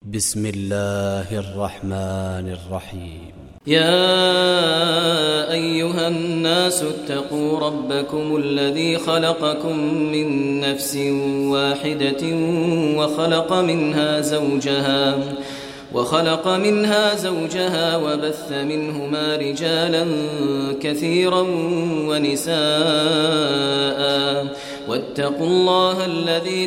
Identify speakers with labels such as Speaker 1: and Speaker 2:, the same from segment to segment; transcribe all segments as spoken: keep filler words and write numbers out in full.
Speaker 1: بسم الله الرحمن الرحيم.
Speaker 2: يا أيها الناس اتقوا ربكم الذي خلقكم من نفس واحدة وخلق منها زوجها وخلق منها زوجها وبث منهما رجالا كثيرا ونساء، واتقوا الله الذي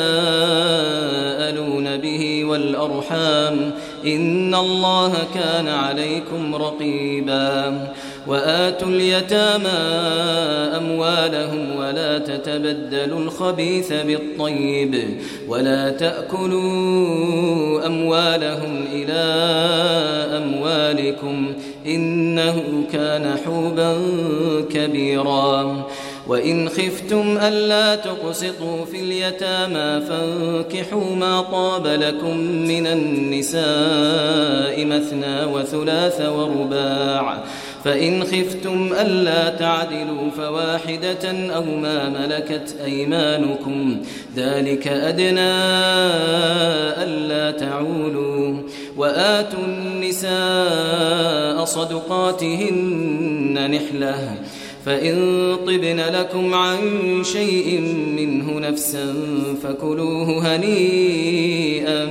Speaker 2: تساءلون به والأرحام، إن الله كان عليكم رقيبا. وآتوا اليتامى أموالهم ولا تتبدلوا الخبيث بالطيب ولا تأكلوا أموالهم إلى أموالكم إنه كان حوبا كبيرا. وإن خفتم ألا تقسطوا في اليتامى فانكحوا ما طاب لكم من النساء مثنى وثلاث ورباع، فإن خفتم ألا تعدلوا فواحدة أو ما ملكت أيمانكم، ذلك أدنى ألا تعولوا. وآتوا النساء صدقاتهن نحلة، فإن طبن لكم عن شيء منه نفسا فكلوه هنيئا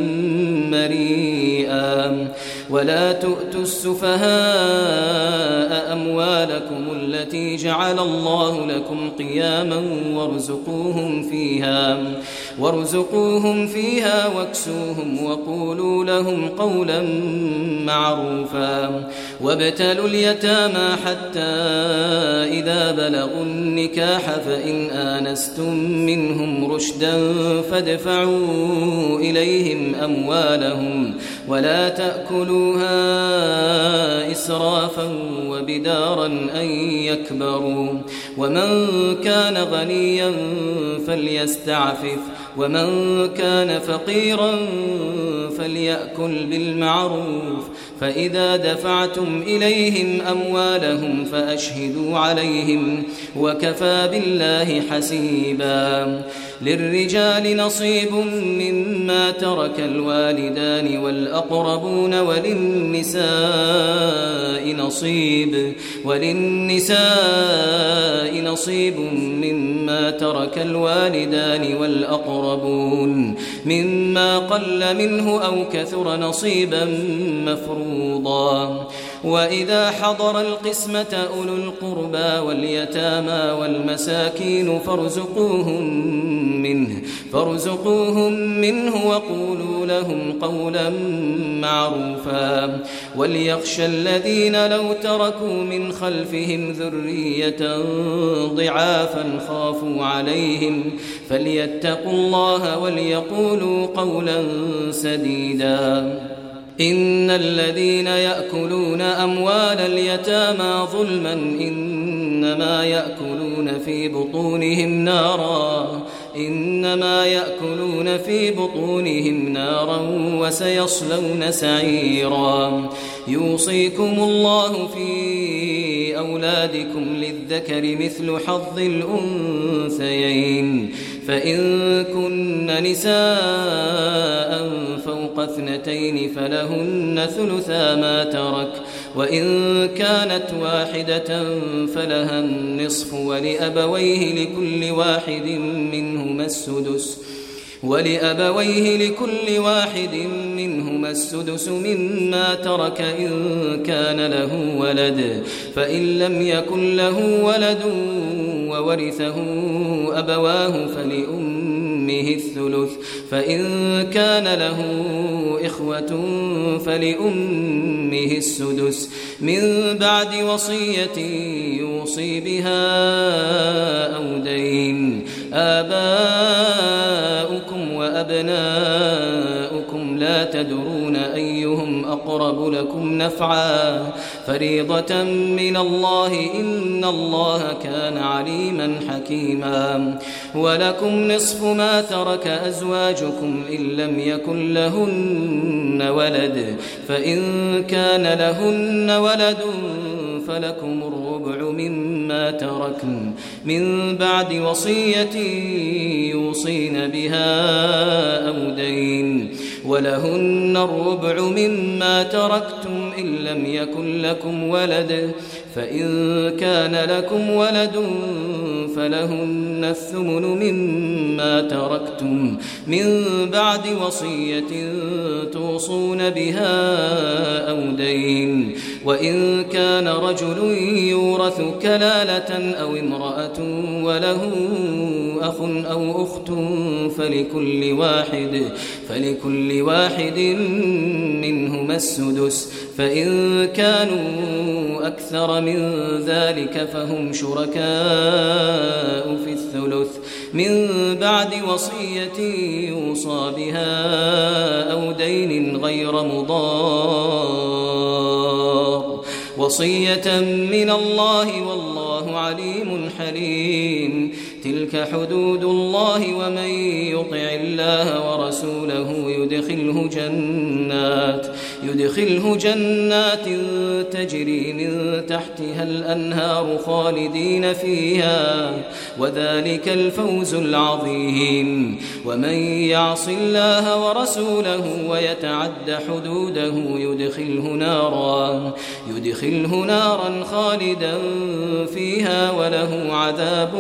Speaker 2: مريئا. ولا تؤتوا السفهاء أموالكم التي جعل الله لكم قياما وارزقوهم فيها وارزقوهم فيها واكسوهم وقولوا لهم قولا معروفا. وابتلوا اليتامى حتى إذا بلغوا النكاح فإن آنستم منهم رشدا فادفعوا إليهم أموالهم ولا تأكلوها إسرافا وبدارا أن يكبروا. ومن كان غنيا فليستعفف، ومن كان فقيرا فليأكل بالمعروف. فإذا دفعتم إليهم أموالهم فأشهدوا عليهم، وكفى بالله حسيبا. للرجال نصيب مما ترك الوالدان والأقربون، وللنساء نصيب وللنساء نصيب مما ترك الوالدان والأقربون، مما قل منه أو كثر نصيبا مفروضا. وإذا حضر القسمة أولو القربى واليتامى والمساكين فارزقوهم منه فارزقوهم منه وقولوا لهم قولا معروفا. وليخشى الذين لو تركوا من خلفهم ذرية ضعافا خافوا عليهم فليتقوا الله وليقولوا قولا سديدا. إن الذين يأكلون أموال اليتامى ظلما إنما يأكلون في بطونهم نارا إنما يأكلون في بطونهم نارا وسيصلون سعيرا. يوصيكم الله في أولادكم للذكر مثل حظ الأنثيين، فإن كن نساء فوق اثنتين فلهن ثلثا ما ترك، وإن كانت واحدة فلها النصف، ولأبويه لكل واحد منهما السدس ولأبويه لكل واحد منهما السدس مما ترك إن كان له ولد، فإن لم يكن له ولد وورثه أبواه فلأمه الثلث، فإن كان له إخوة فلأمه السدس من بعد وصية يوصي بها أو دين. آباؤكم وأبناؤكم لا تدرون أيهم أقرب لكم نفعا، فريضة من الله إن الله كان عليما حكيما. ولكم نصف ما ترك أزواجكم إن لم يكن لهن ولد، فإن كان لهن ولد فلكم الربع مما تركن من بعد وصية يوصين بها أو دين. ولهن الربع مما تركتم إن لم يكن لكم ولد فإن كان لكم ولد فلهن الثمن مما تركتم من بعد وصية توصون بها أو دين وإن كان رجل يورث كلالة أو امرأة وله أخ أو أخت فلكل واحد فلكل واحد منهما السدس فإن كانوا أكثر من ذلك فهم شركاء في الثلث من بعد وصية يوصى بها أو دين غير مضار وصية من الله والله عليم حليم تلك حدود الله ومن يطع الله ورسوله يدخله جنات يدخله جنات تجري من تحتها الأنهار خالدين فيها وذلك الفوز العظيم ومن يعص الله ورسوله ويتعد حدوده يدخله نارا يدخله نارا خالدا فيها وله عذاب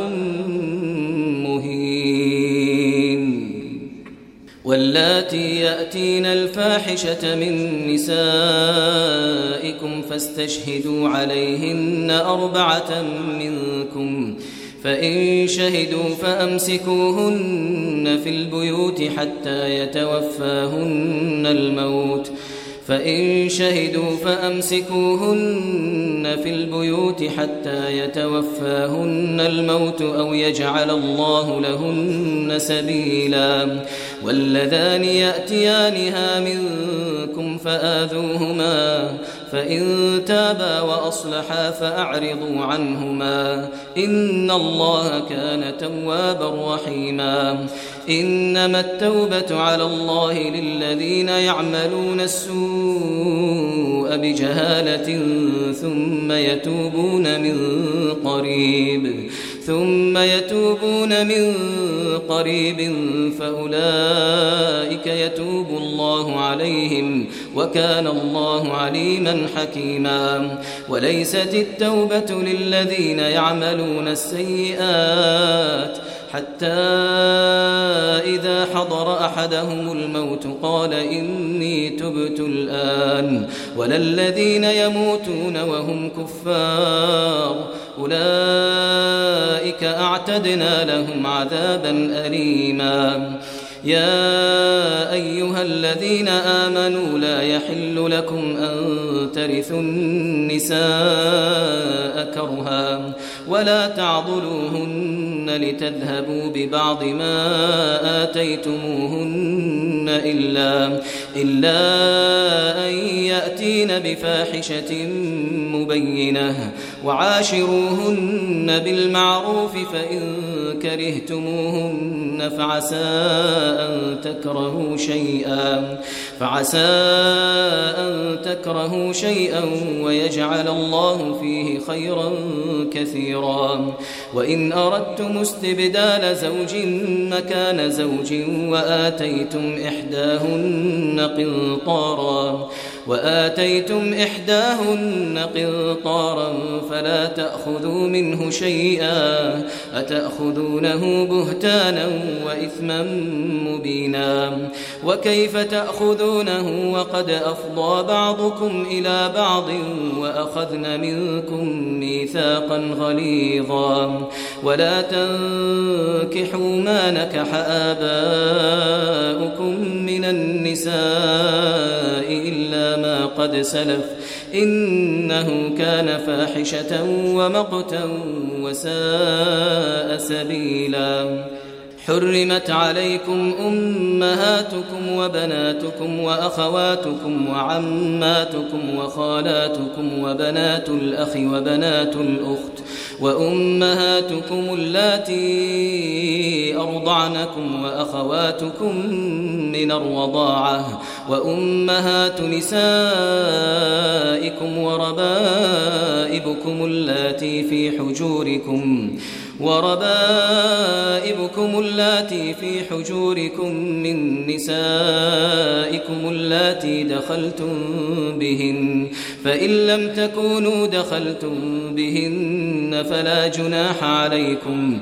Speaker 2: مهين واللاتي يأتين الفاحشة من نسائكم فاستشهدوا عليهن أربعة منكم فإن شهدوا فأمسكوهن في البيوت حتى يتوفاهن الموت فإن شهدوا فأمسكوهن في البيوت حتى يتوفاهن الموت أو يجعل الله لهن سبيلا واللذان يأتيانها منكم فآذوهما فإن تابا وأصلحا فأعرضوا عنهما إن الله كان توابا رحيما إنما التوبة على الله للذين يعملون السوء بجهالة ثم يتوبون من قريب ثم يتوبون من قريب فأولئك يتوب الله عليهم وكان الله عليما حكيما وليست التوبة للذين يعملون السيئات حتى إذا حضر أحدهم الموت قال إني تبت الآن ولا الذين يموتون وهم كفار أولئك أعتدنا لهم عذابا أليما يا أيها الذين آمنوا لا يحل لكم أن ترثوا النساء كرها ولا تعضلوهن لتذهبوا ببعض ما آتيتموهن إلا, إلا أن يأتين بفاحشة مبينة وعاشروهن بالمعروف فإن كرهتموهن فعسى أن تكرهوا شيئا فعسى أن تكرهوا شيئا ويجعل الله فيه خيرا كثيرا وإن أردتم استبدال زوج مكان زوج وآتيتم إحداهن قنطارا وآتيتم إحداهن قنطارا فلا تأخذوا منه شيئا أتأخذونه بهتانا وإثما مبينا وكيف تأخذونه وقد أفضى بعضكم إلى بعض وأخذن منكم ميثاقا غليظا ولا تنكحوا ما نكح آباؤكم من النساء إلا ما قد سلف إنه كان فاحشة ومقتا وساء سبيلا حرمت عليكم أمهاتكم وبناتكم وأخواتكم وعماتكم وخالاتكم وبنات الأخ وبنات الأخت وأمهاتكم اللاتي أرضعنكم وأخواتكم من الرضاعة وأمهات نسائكم وربائبكم اللاتي في حجوركم وربائبكم اللاتي في حجوركم من نسائكم نساءكم اللاتي دخلتم بهن، فإن لم تكونوا دخلتم بهن فلا جناح عليكم،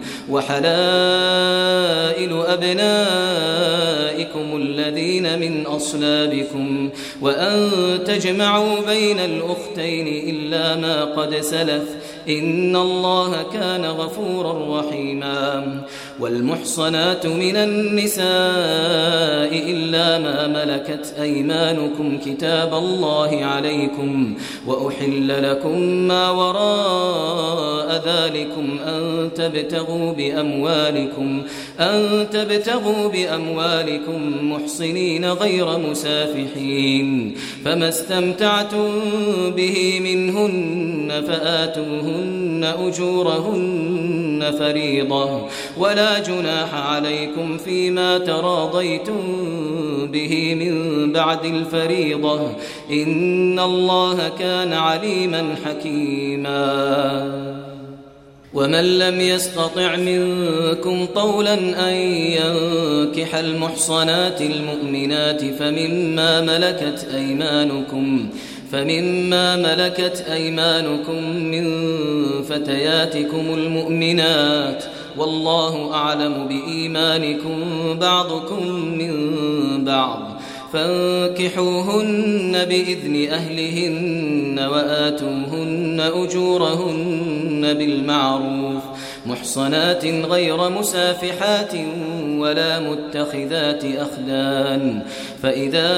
Speaker 2: وحلائل أبنائكم الذين من أصلابكم، وأن تجمعوا بين الأختين إلا ما قد سلف، إن الله كان غفورا رحيما. والمحصنات من النساء إلا ما ملكت أيمانكم كتاب الله عليكم، وأحل لكم ما وراء ذلكم أن تبتغوا بأموالكم أن تبتغوا بأموالكم محصنين غير مسافحين، فما استمتعتم به منهن فآتوهن أجورهن فريضة، ولا جناح عليكم فيما تراضيتم به من بعد الفريضة، إن الله كان عليما حكيما. ومن لم يستطع منكم طولا أن ينكح المحصنات المؤمنات فمما ملكت أيمانكم فمما ملكت أيمانكم من فتياتكم المؤمنات، والله أعلم بإيمانكم بعضكم من بعض، فانكحوهن بإذن أهلهن وآتوهن أجورهن بالمعروف محصنات غير مسافحات ولا متخذات أخدان، فإذا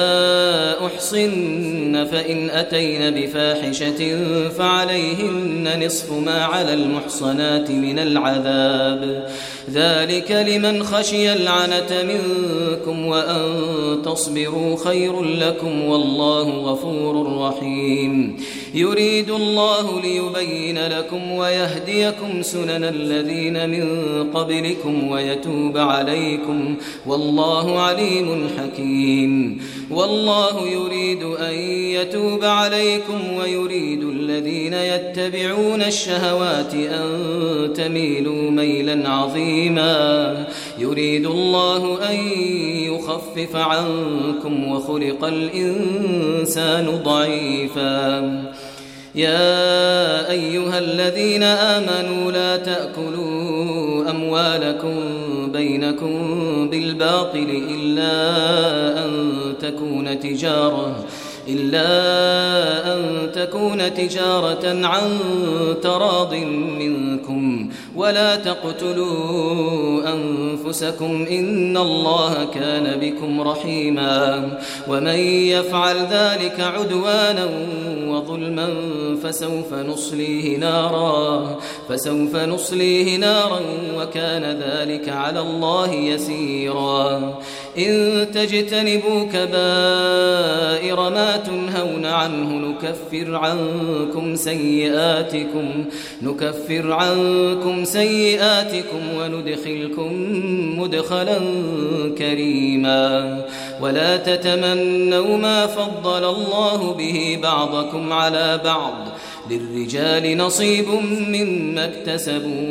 Speaker 2: أحصن فإن أتين بفاحشة فعليهن نصف ما على المحصنات من العذاب، ذلك لمن خشي العنة منكم، وأن تصبروا خير لكم، والله غفور رحيم. يريد الله ليبين لكم ويهديكم سنن الذين من قبلكم ويتوب عليكم، والله عليم حكيم. والله يريد أن يتوب عليكم ويريد الذين يتبعون الشهوات أن تميلوا ميلا عظيما، يريد الله أن يخفف عنكم وخلق الإنسان ضعيفا. يا أيها الذين آمنوا لا تأكلوا أموالكم بينكم بالباطل إلا أن تكون تجارة إلا أن تكون تجارة عن تراض منكم، ولا تقتلوا أنفسكم إن الله كان بكم رحيما، ومن يفعل ذلك عدوانا وظلما فسوف نصليه نارا فسوف نصليه نارا وكان ذلك على الله يسيرا. إن تجتنبوا كبائر ما تنهون عنه نكفر عنكم سيئاتكم نكفر عنكم سيئاتكم وندخلكم مدخلا كريما. ولا تتمنوا ما فضل الله به بعضكم على بعض، للرجال نصيب مما اكتسبوا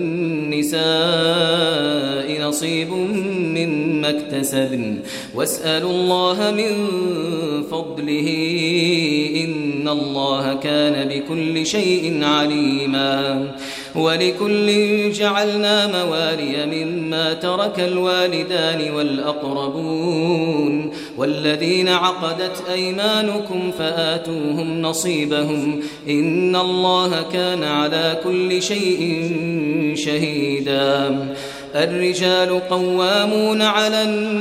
Speaker 2: وللنساء نصيب مما اكتسبن، واسألوا الله من فضله إن الله كان بكل شيء عليما. ولكل جعلنا موالي مما ترك الوالدان والأقربون والذين عقدت أيمانكم فآتوهم نصيبهم إن الله كان على كل شيء شهيدا. الرجال قوامون على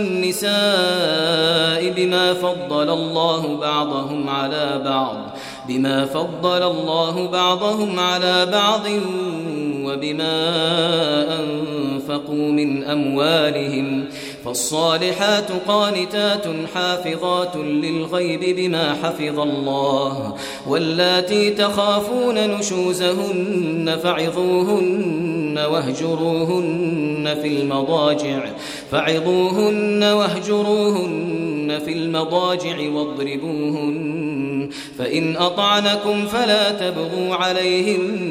Speaker 2: النساء بما فضل الله بعضهم على بعض بما فضل الله بعضهم على بعض وبما أنفقوا من أموالهم، فالصالحات قانتات حافظات للغيب بما حفظ الله، واللاتي تخافون نشوزهن فعظوهن واهجروهن في المضاجع فعظوهن واهجروهن في المضاجع واضربوهن، فإن أطعنكم فلا تبغوا عليهن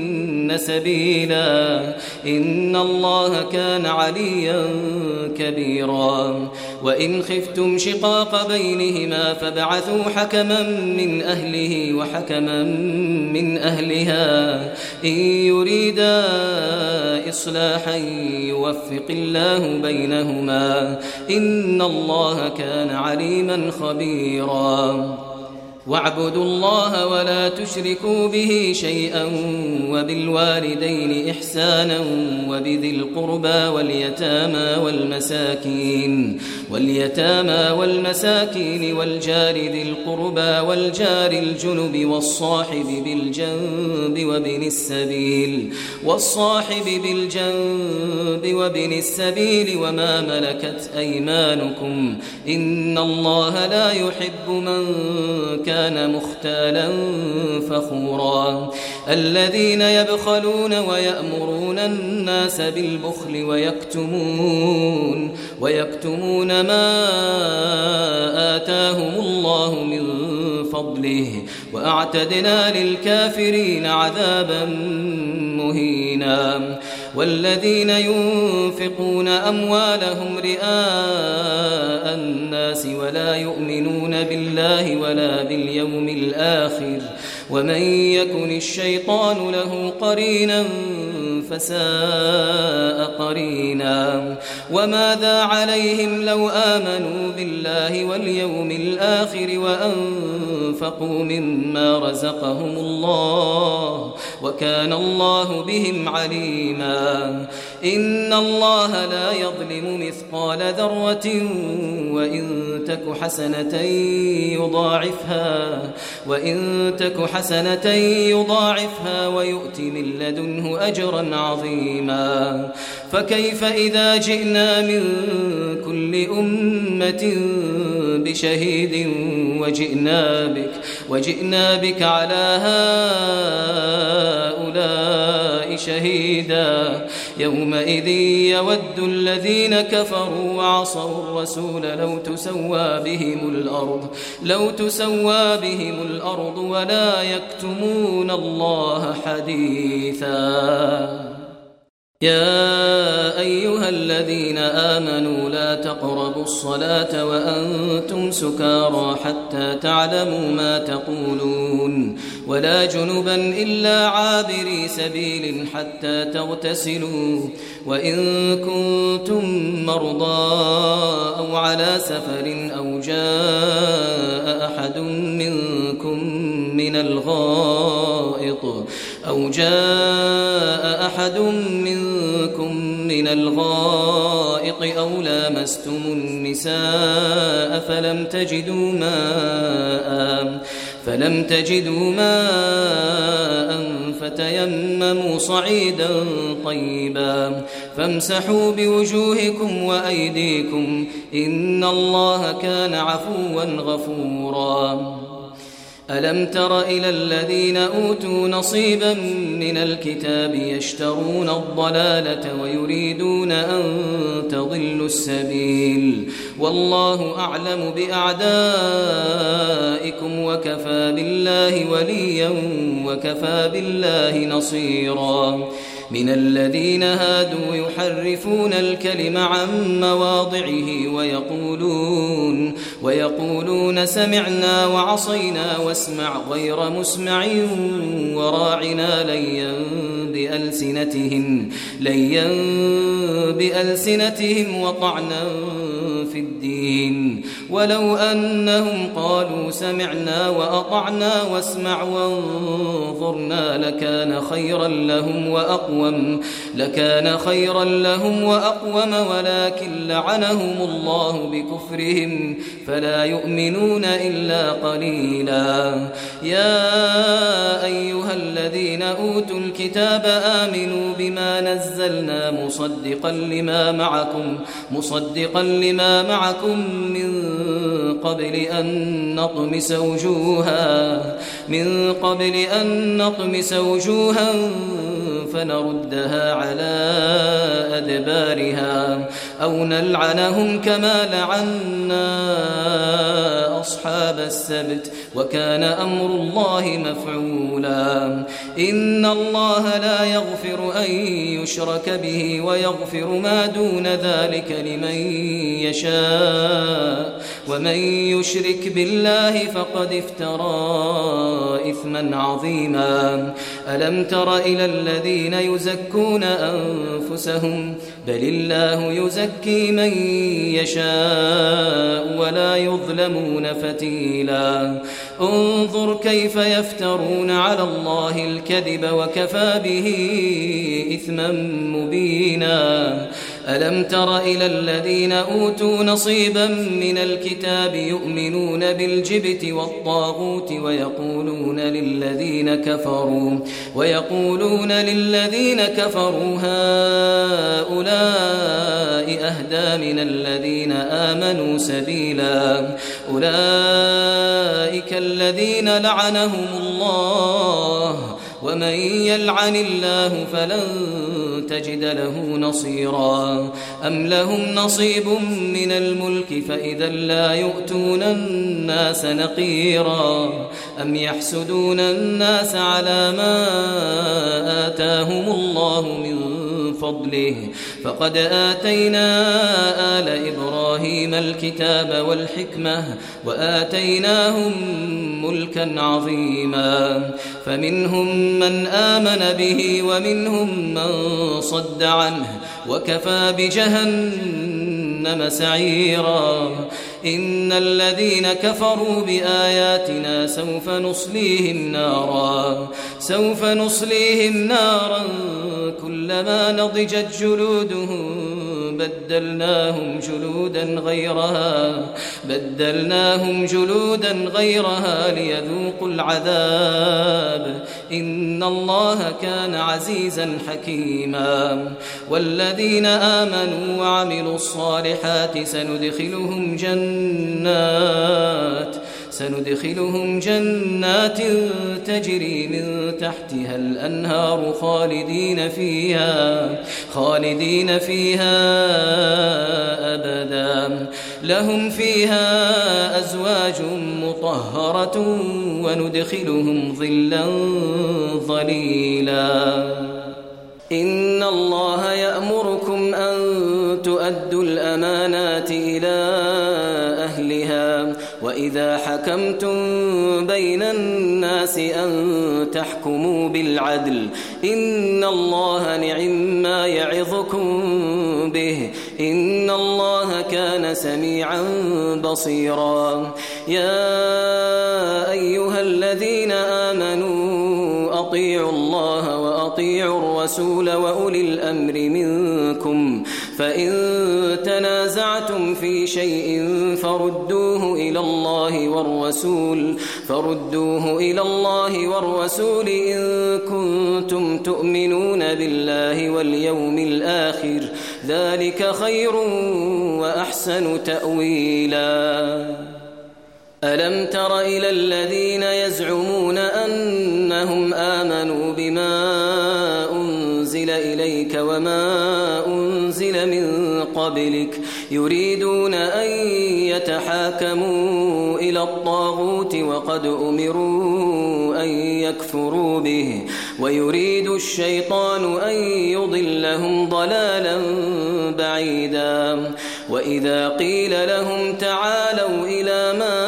Speaker 2: يهدين سبيلا إن الله كان عليا كبيرا وإن خفتم شقاق بينهما فابعثوا حكما من أهله وحكما من أهلها إن يريدا إصلاحا يوفق الله بينهما إن الله كان عليما خبيرا واعبدوا الله ولا تشركوا به شيئا وبالوالدين إحسانا وبذي القربى واليتامى والمساكين واليتامى والمساكين والجار ذي القربى والجار الجنب والصاحب بالجنب وابن السبيل والصاحب بالجنب وابن السبيل وما ملكت أيمانكم إن الله لا يحب من كان كان مختالا فخورا الذين يبخلون ويأمرون الناس بالبخل ويكتمون ويكتمون ما آتاهم الله من فضله وأعتدنا للكافرين عذابا مهينا والذين ينفقون أموالهم رئاء الناس ولا يؤمنون بالله ولا باليوم الآخر ومن يكن الشيطان له قرينا فساء قرينا وماذا عليهم لو آمنوا بالله واليوم الآخر وأنفقوا مما رزقهم الله وكان الله بهم عليما إن الله لا يظلم مثقال ذرة وإن تك حسنة يضاعفها وإن تك حسنة يضاعفها ويؤت من لدنه أجرا عظيما فكيف إذا جئنا من كل أمة بشهيد وجئنا بك وجئنا بك على هؤلاء شهيدا يومئذ يود الذين كفروا وعصوا الرسول لو تسوى بهم الأرض لو تسوى بهم الأرض ولا يكتمون الله حديثا يا أيها الذين آمنوا لا تقربوا الصلاة وأنتم سكارى حتى تعلموا ما تقولون ولا جنبا إلا عابري سبيل حتى تغتسلوا وإن كنتم مرضى أو على سفر أو جاء أحد منكم من الغائط أو جاء أحد منكم من الغائط أو لامستم النساء فلم تجدوا ماء فلم تجدوا ماء فتيمموا صعيدا طيبا فامسحوا بوجوهكم وأيديكم إن الله كان عفوا غفورا ألم تر إلى الذين أوتوا نصيبا من الكتاب يشترون الضلالة ويريدون أن تضلوا السبيل والله أعلم بأعدائكم وكفى بالله وليا وكفى بالله نصيرا من الذين هادوا يحرفون الكلم عن مواضعه ويقولون ويقولون سمعنا وعصينا واسمع غير مسمع وراعنا ليا بألسنتهم ليا بألسنتهم وطعنا في الدين ولو أنهم قالوا سمعنا وأطعنا واسمع وانظرنا لكان خيرا لهم وأقوم لكان خيرا لهم وأقوم ولكن لعنهم الله بكفرهم فلا يؤمنون إلا قليلا يا أيها الذين أوتوا الكتاب آمنوا بما نزلنا مصدقا لما معكم مصدقا لما معكم من قبل أن نطمس وجوها من قبل أن نطمس وجوها فنردها على أدبارها أو نلعنهم كما لعنا أصحاب أصحاب السبت وكان أمر الله مفعولا إن الله لا يغفر أن يشرك به ويغفر ما دون ذلك لمن يشاء ومن يشرك بالله فقد افترى إثما عظيما ألم تر إلى الذين يزكون أنفسهم بل الله يزكي من يشاء ولا يظلمون فتيلا انظر كيف يفترون على الله الكذب وكفى به إثما مبينا ألم تر إلى الذين أوتوا نصيبا من الكتاب يؤمنون بالجبت والطاغوت ويقولون للذين كفروا ويقولون للذين كفروا هؤلاء أهدى من الذين آمنوا سبيلا أولئك الذين لعنهم الله ومن يلعن الله فلن تجد له نصيرا أم لهم نصيب من الملك فإذا لا يؤتون الناس نقيرا أم يحسدون الناس على ما آتاهم الله من فضله فقد آتينا آل إبراهيم الكتاب والحكمة وآتيناهم ملكا عظيما فمنهم من آمن به ومنهم من صد عنه وكفى بجهنم سعيرا إن الذين كفروا بآياتنا سوف نصليهم نارا سوف نصليهم نارا كلما نضجت جلودهم بدلناهم جلودا غيرها بدلناهم جلودا غيرها ليذوقوا العذاب إن الله كان عزيزا حكيما والذين آمنوا وعملوا الصالحات سندخلهم جنات سندخلهم جنات تجري من تحتها الأنهار خالدين فيها خالدين فيها أبدا لهم فيها أزواج مطهرة وندخلهم ظلا ظليلا إن الله يأمركم أن تؤدوا الأمانات إلى أهلها وإذا حكمتم بين الناس أن تحكموا بالعدل إن الله نعما يعظكم به إن الله كان سميعا بصيرا يا أيها الذين آمنوا أطيعوا الله وأطيعوا الرسول وأولي الأمر منكم فإن تنازعتم في شيء فردوه إلى الله والرسول فردوه إلى الله والرسول إن كنتم تؤمنون بالله واليوم الآخر ذلك خير وأحسن تأويلا ألم تر إلى الذين يزعمون أنهم آمنوا بما أنزل إليك وما أنزل من قبلك يريدون أن يتحاكموا إلى الطاغوت وقد أمروا أن يكفروا به ويريد الشيطان أن يضلهم ضلالا بعيدا وإذا قيل لهم تعالوا إلى ما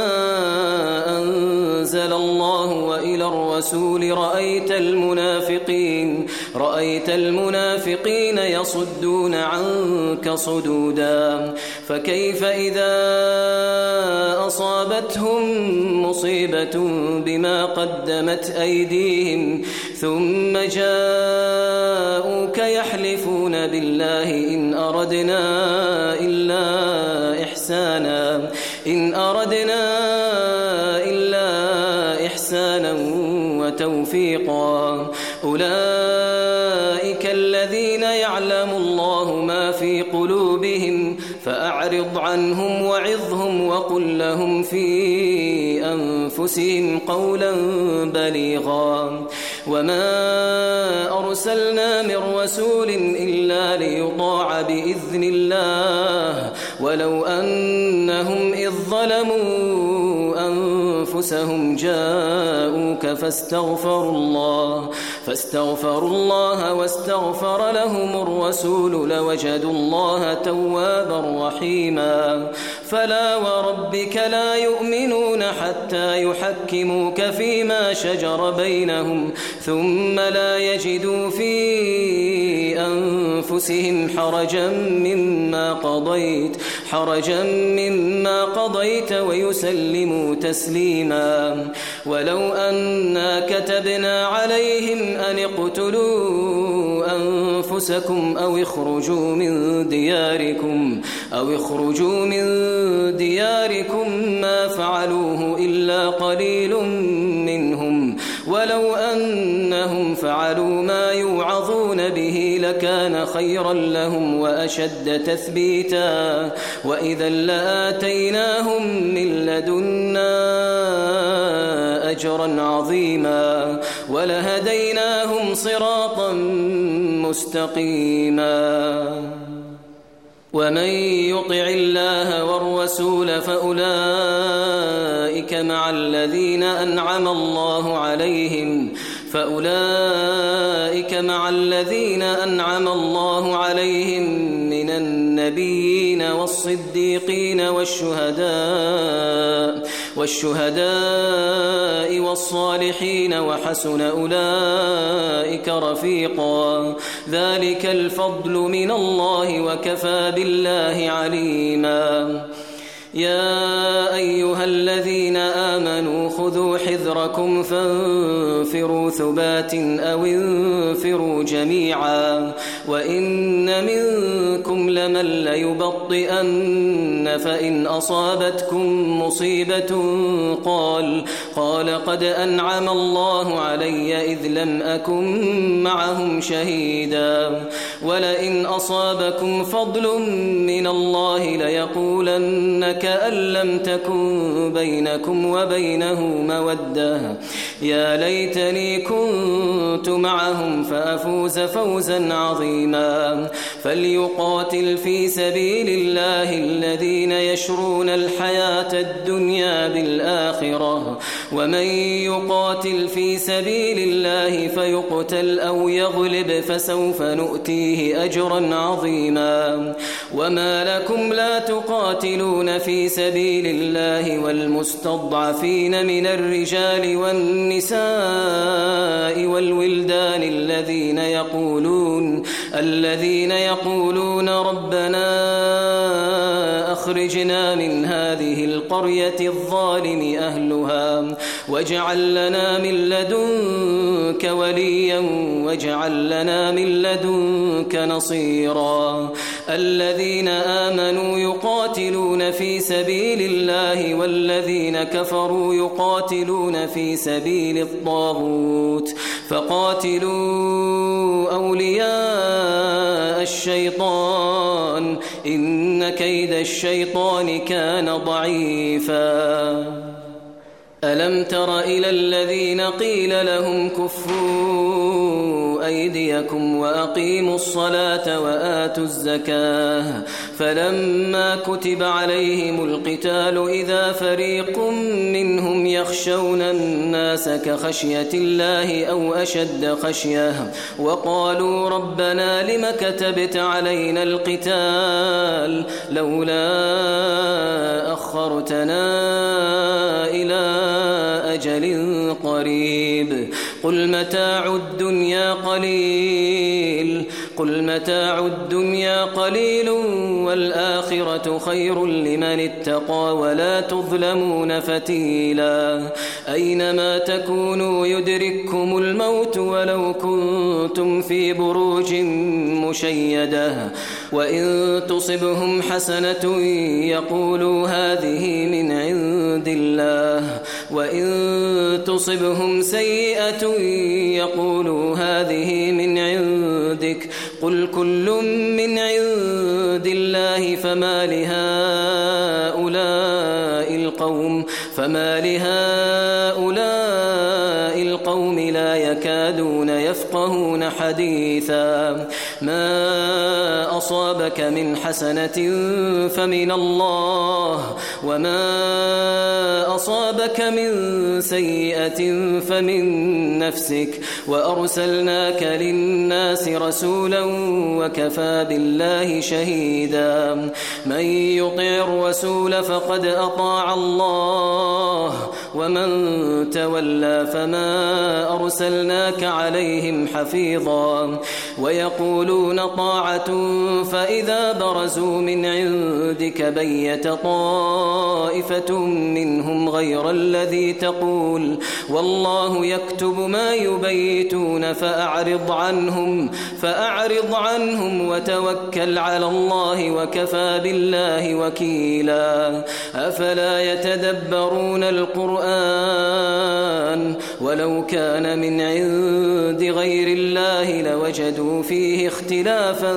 Speaker 2: أنزل الله وإلى الرسول رأيت المنافقين رأيت المنافقين يصدون عنك صدودا فكيف إذا أصابتهم مصيبة بما قدمت أيديهم ثم جاءوك يحلفون بالله إن أردنا إلا إحسانا إن أردنا إلا إحسانا وتوفيقا أولئك الذين يعلم الله ما في قلوبهم فأعرض عنهم وعظهم وقل لهم في أنفسهم قولا بليغا وما أرسلنا من رسول إلا ليطاع بإذن الله ولو أنهم إذ ظلموا أنفسهم جاءوك فاستغفروا الله فاستغفروا الله واستغفر لهم الرسول لوجدوا الله توابا رحيما فلا وربك لا يؤمنون حتى يحكموك فيما شجر بينهم ثم لا يجدوا في أنفسهم حرجا مما قضيت حرجا مما قضيت ويسلموا تسليما ولو أنا كتبنا عليهم أن اقتلوا أنفسكم أو اخرجوا من دياركم أو اخرجوا من دياركم ما فعلوه إلا قليل منهم ولو أنهم فعلوا ما يوعظون به لكان خيرا لهم وأشد تثبيتا وإذا لآتيناهم من لدنا أجرا عظيما ولهديناهم صراطا مستقيما ومن يطع الله والرسول فأولئك مع الذين أنعم الله عليهم فأولئك مع الذين أنعم الله عليهم من النبيين والصديقين والشهداء والشهداء والصالحين وحسن أولئك رفيقا ذلك الفضل من الله وكفى بالله عليما يا أيها الذين آمنوا خذوا حذركم فانفروا ثبات أو انفروا جميعا وإن منكم لمن ليبطئن فإن أصابتكم مصيبة قال قال قد أنعم الله علي إذ لم أكن معهم شهيدا ولئن أصابكم فضل من الله ليقولن كأن لم تكن بينكم وبينه مودة يا ليتني كنت معهم فأفوز فوزا عظيما فليقاتل في سبيل الله الذين يشرون الحياة الدنيا بالآخرة ومن يقاتل في سبيل الله فيقتل أو يغلب فسوف نؤتيه أجرا عظيما وما لكم لا تقاتلون في سبيل الله والمستضعفين من الرجال والنساء والولدان الذين يقولون الذين يقولون ربنا أخرجنا من هذه القرية الظالم أهلها واجعل لنا من لدنك وليا واجعل لنا من لدنك نصيرا الذين آمنوا يقاتلون في سبيل الله والذين كفروا يقاتلون في سبيل الطاغوت فقاتلوا أولياء الشيطان إن كيد الشيطان كان ضعيفا ألم تر إلى الذين قيل لهم كفوا أيديكم وأقيموا الصلاة وآتوا الزكاة فلما كتب عليهم القتال إذا فريق منهم يخشون الناس كخشية الله أو أشد خشية وقالوا ربنا لم كتبت علينا القتال لولا أخرتنا إلى أجل قريب قل متاع الدنيا قليل قل متاع الدنيا قليل والآخرة خير لمن اتقى ولا تظلمون فتيلا أينما تكونوا يدرككم الموت ولو كنتم في بروج مشيدة وإن تصبهم حسنة يقولوا هذه من عند الله وإن تصبهم سيئة يقولوا هذه من عندك قل كل من عند الله فما لهؤلاء القوم فما وما لهؤلاء القوم لا يكادون يفقهون حديثا ما أصابك من حسنة فمن الله وما أصابك من سيئة فمن نفسك وأرسلناك للناس رسولا وكفى بالله شهيدا من يطع الرسول فقد أطاع الله ومن تولى فما أرسلناك عليهم حفيظا ويقولون طاعة فإذا برزوا من عندك بيت طائفة منهم غير الذي تقول والله يكتب ما يبيتون فأعرض عنهم فأعرض عنهم وتوكل على الله وكفى بالله وكيلا أفلا يتدبرون القرآن ولو كان من عند غير الله لوجدوا فيه اختلافا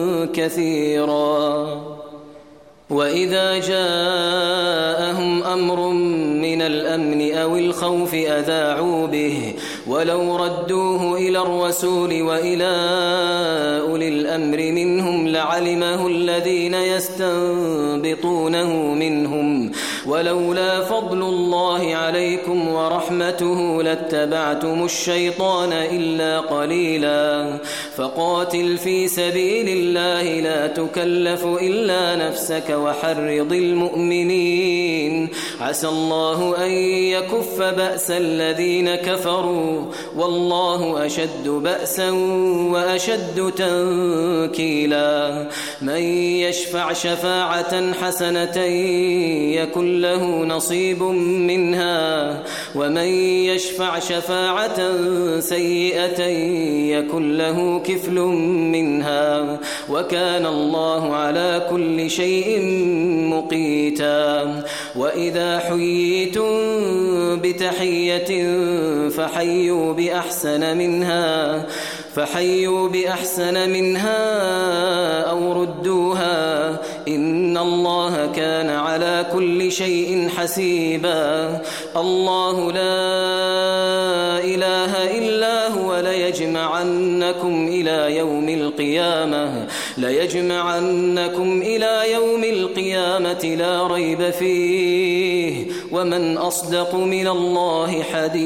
Speaker 2: كثيرا وإذا جاءهم أمر من الأمن أو الخوف أذاعوا به ولو ردوه إلى الرسول وإلى أولي الأمر منهم لعلمه الذين يستنبطونه منهم ولولا فضل الله عليكم ورحمته لاتبعتم الشيطان إلا قليلا فقاتل في سبيل الله لا تكلف إلا نفسك وحرض المؤمنين عسى الله أن يكف بأس الذين كفروا والله أشد بأسا وأشد تنكيلا من يشفع شفاعة حسنة يكن له نصيب منها ومن يشفع شفاعة سيئة يكن له كفل منها وكان الله على كل شيء مقيتا وإذا حييتم بتحية فحيوا بأحسن منها فحيوا بأحسن منها أو ردوها إن الله كان على كل شيء حسيبا الله لا إله إلا هو ليجمعنكم إلى يوم القيامة ليجمعنكم إلى يوم القيامة لا ريب فيه ومن أصدق من الله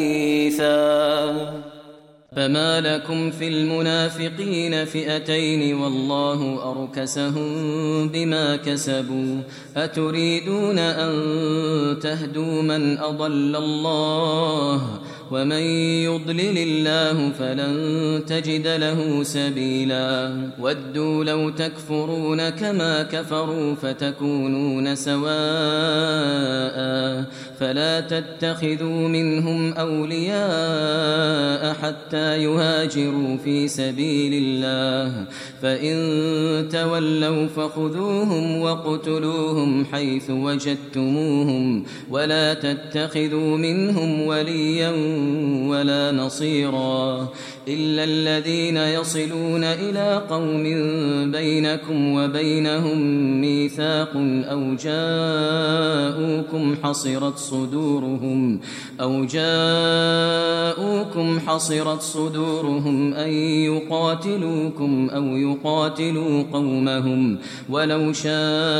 Speaker 2: حديثا فما لكم في المنافقين فئتين والله أركسهم بما كسبوا أتريدون أن تهدوا من أضل الله ومن يضلل الله فلن تجد له سبيلا ودوا لو تكفرون كما كفروا فتكونون سواء فلا تتخذوا منهم أولياء حتى يهاجروا في سبيل الله فإن تولوا فخذوهم وقتلوهم حيث وجدتموهم ولا تتخذوا منهم وليا ولا نصيرا إلا الذين يصلون إلى قوم بينكم وبينهم ميثاق أو جاءوكم حصرت صدورهم أو جاءوكم حصرت صدورهم أن يقاتلوكم أو يقاتلوا قومهم ولو شاء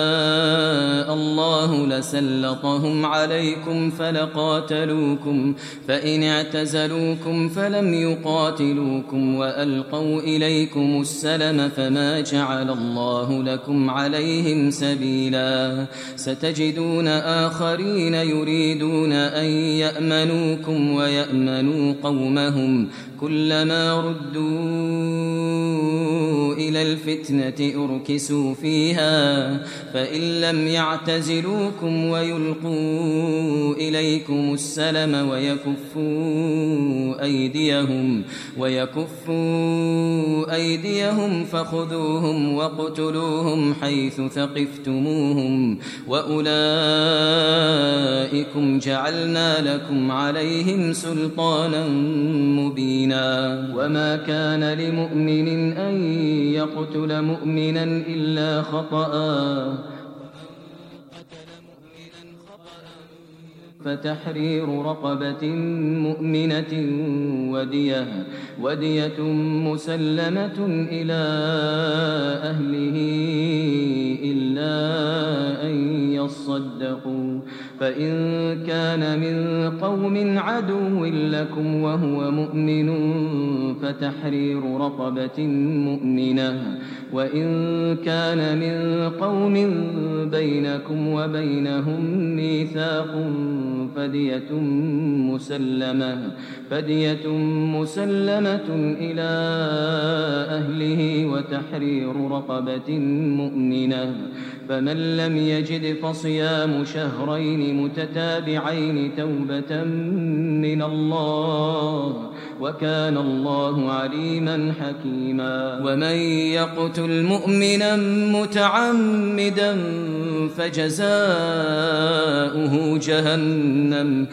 Speaker 2: الله لسلطهم عليكم فلقاتلوكم فإن اعتزلوكم فلم يقاتلوكم وألقوا إليكم السلم فما جعل الله لكم عليهم سبيلا ستجدون آخرين يريدون أن يأمنوكم ويأمنوا قومهم كلما ردوا إلى الفتنة أركسوا فيها فإن لم يعتزلوكم ويلقوا إليكم السلم ويكفوا أيديهم ويكفوا أيديهم فخذوهم واقتلوهم حيث ثقفتموهم وأولئكم جعلنا لكم عليهم سلطانا مبينا وما كان لمؤمن أن يقتل مؤمنا إلا خطأ فتحرير رقبة مؤمنة ودية, ودية مسلمة إلى أهله إلا أن يصدقوا فإن كان من قوم عدو لكم وهو مؤمن فتحرير رقبة مؤمنة وإن كان من قوم بينكم وبينهم ميثاق فدية مسلمة فدية مسلمة إلى أهله وتحرير رقبة مؤمنة فمن لم يجد فصيام شهرين متتابعين توبة من الله وكان الله عليما حكيما ومن يقتل مؤمنا متعمدا فجزاؤه جهنم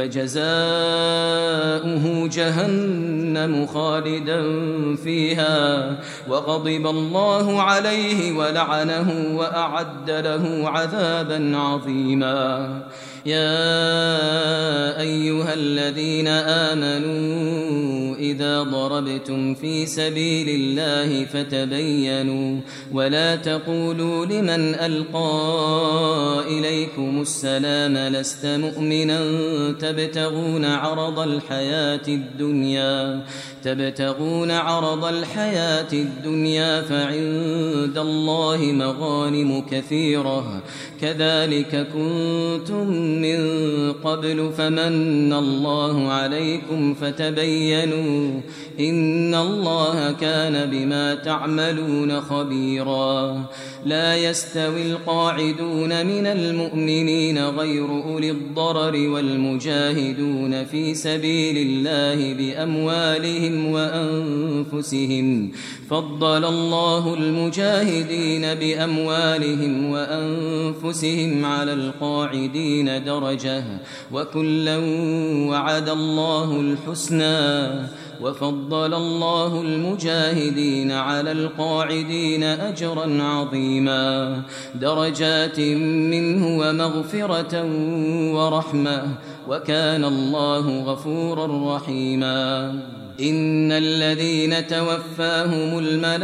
Speaker 2: فجزاؤه جهنم خالدا فيها وغضب الله عليه ولعنه وأعد له عذابا عظيما يا أيها الذين آمنوا إذا ضربتم في سبيل الله فتبينوا ولا تقولوا لمن ألقى إليكم السلام لست مؤمنا تبتغون عرض الحياة الدنيا تبتغون عرض الحياة الدنيا فعند الله مغانم كثيرة كذلك كنتم من قبل فمن الله عليكم فتبينوا إن الله كان بما تعملون خبيرا لا يستوي القاعدون من المؤمنين غير أولي الضرر والمجاهدون في سبيل الله بأموالهم وأنفسهم فضل الله المجاهدين بأموالهم وأنفسهم على القاعدين درجة وكلا وعد الله الحسنى وفضل الله المجاهدين على القاعدين أجرا عظيما درجات منه ومغفرة ورحمة وكان الله غفورا رحيما إن الذين توفاهم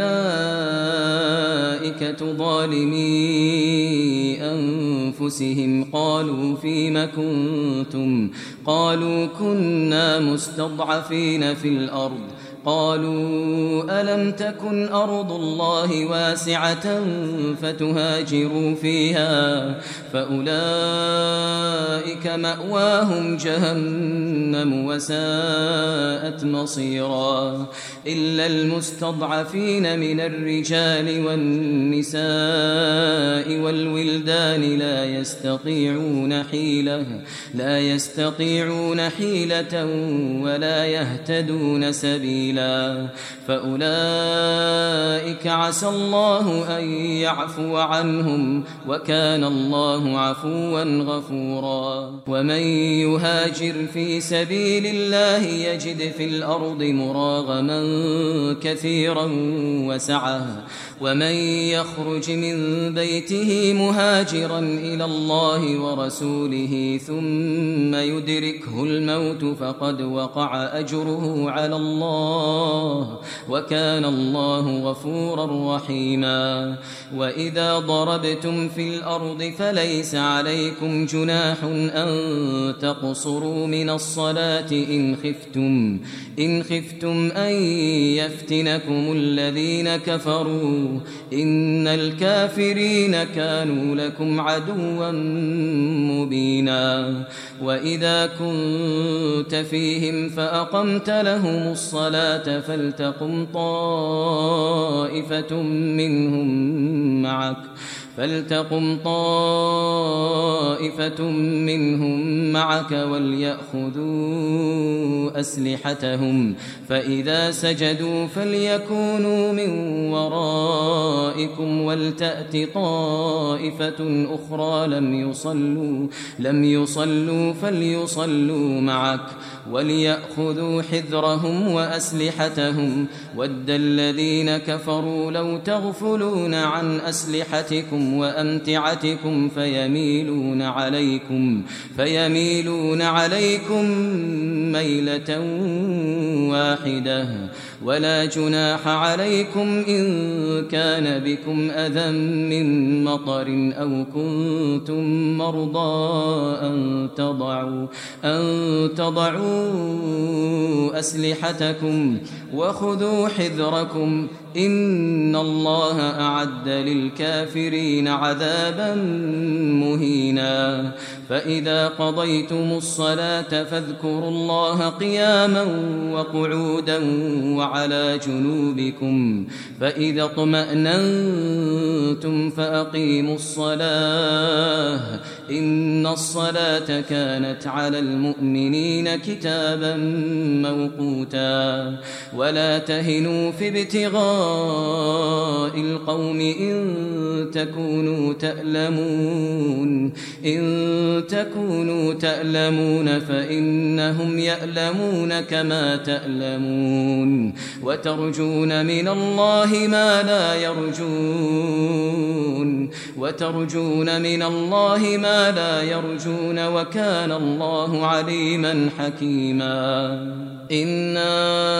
Speaker 2: الملائكة ظالمي أنفسهم قالوا فيم كنتم قالوا كنا مستضعفين في الأرض قالوا ألم تكن أرض الله واسعة فتهاجروا فيها فأولئك مأواهم جهنم وساءت مصيرا إلا المستضعفين من الرجال والنساء والولدان لا يستطيعون حيلة لا يستطيعون حيلة ولا يهتدون سبيلا فأولئك عسى الله أن يعفو عنهم وكان الله عفوا غفورا ومن يهاجر في سبيل الله يجد في الأرض مراغما كثيرا وسعة ومن يخرج من بيته مهاجرا إلى الله ورسوله ثم يدركه الموت فقد وقع أجره على الله وكان الله غفورا رحيما وإذا ضربتم في الأرض فليس عليكم جناح أن تقصروا من الصلاة إن خفتم إن خفتم أن يفتنكم الذين كفروا إن الكافرين كانوا لكم عدوا مبينا وإذا كنت فيهم فأقمت لهم الصلاة فلتقم طائفة منهم معك فلتقم طائفة منهم معك وليأخذوا أسلحتهم فإذا سجدوا فليكونوا من ورائكم ولتأت طائفة أخرى لم يصلوا لم يصلوا فليصلوا معك وليأخذوا حذرهم وأسلحتهم ود الذين كفروا لو تغفلون عن أسلحتكم ألسنتكم وأمتعتكم فيميلون عليكم فيميلون عليكم ميلة واحدة ولا جناح عليكم إن كان بكم أذى من مطر أو كنتم مرضى أن تضعوا أن تضعوا أسلحتكم وخذوا حذركم إن الله أعد للكافرين عذابا مهينا فإذا قضيتم الصلاة فاذكروا الله قياما وقعودا وعلى جنوبكم فإذا اطمأننتم فأقيموا الصلاة إن الصلاة كانت على المؤمنين كتابا موقوتا ولا تهنوا في ابتغاء القوم إن تكونوا تألمون إن تكونوا تألمون فإنهم يألمون كما تألمون وترجون من الله ما لا يرجون وترجون من الله ما لا يرجون وكان الله عليما حكيما إنا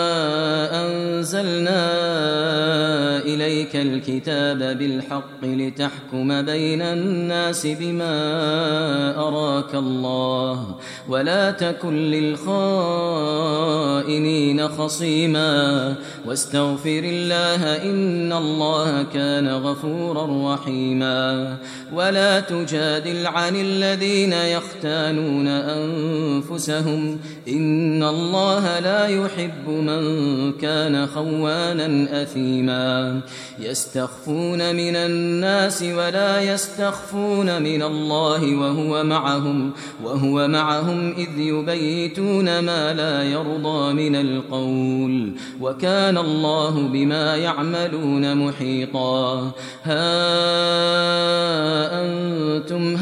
Speaker 2: أنزلنا إليك الكتاب بالحق لتحكم بين الناس بما أراك الله ولا تكن للخائنين خصيما واستغفر الله إن الله كان غفورا رحيما ولا تجادل عن الذين يختانون أنفسهم إن الله لا يحب من كان خوانا أثيما يستخفون من الناس ولا يستخفون من الله وهو معهم وهو معهم إذ يبيتون ما لا يرضى من القول وكان الله بما يعملون محيطا ها أنتم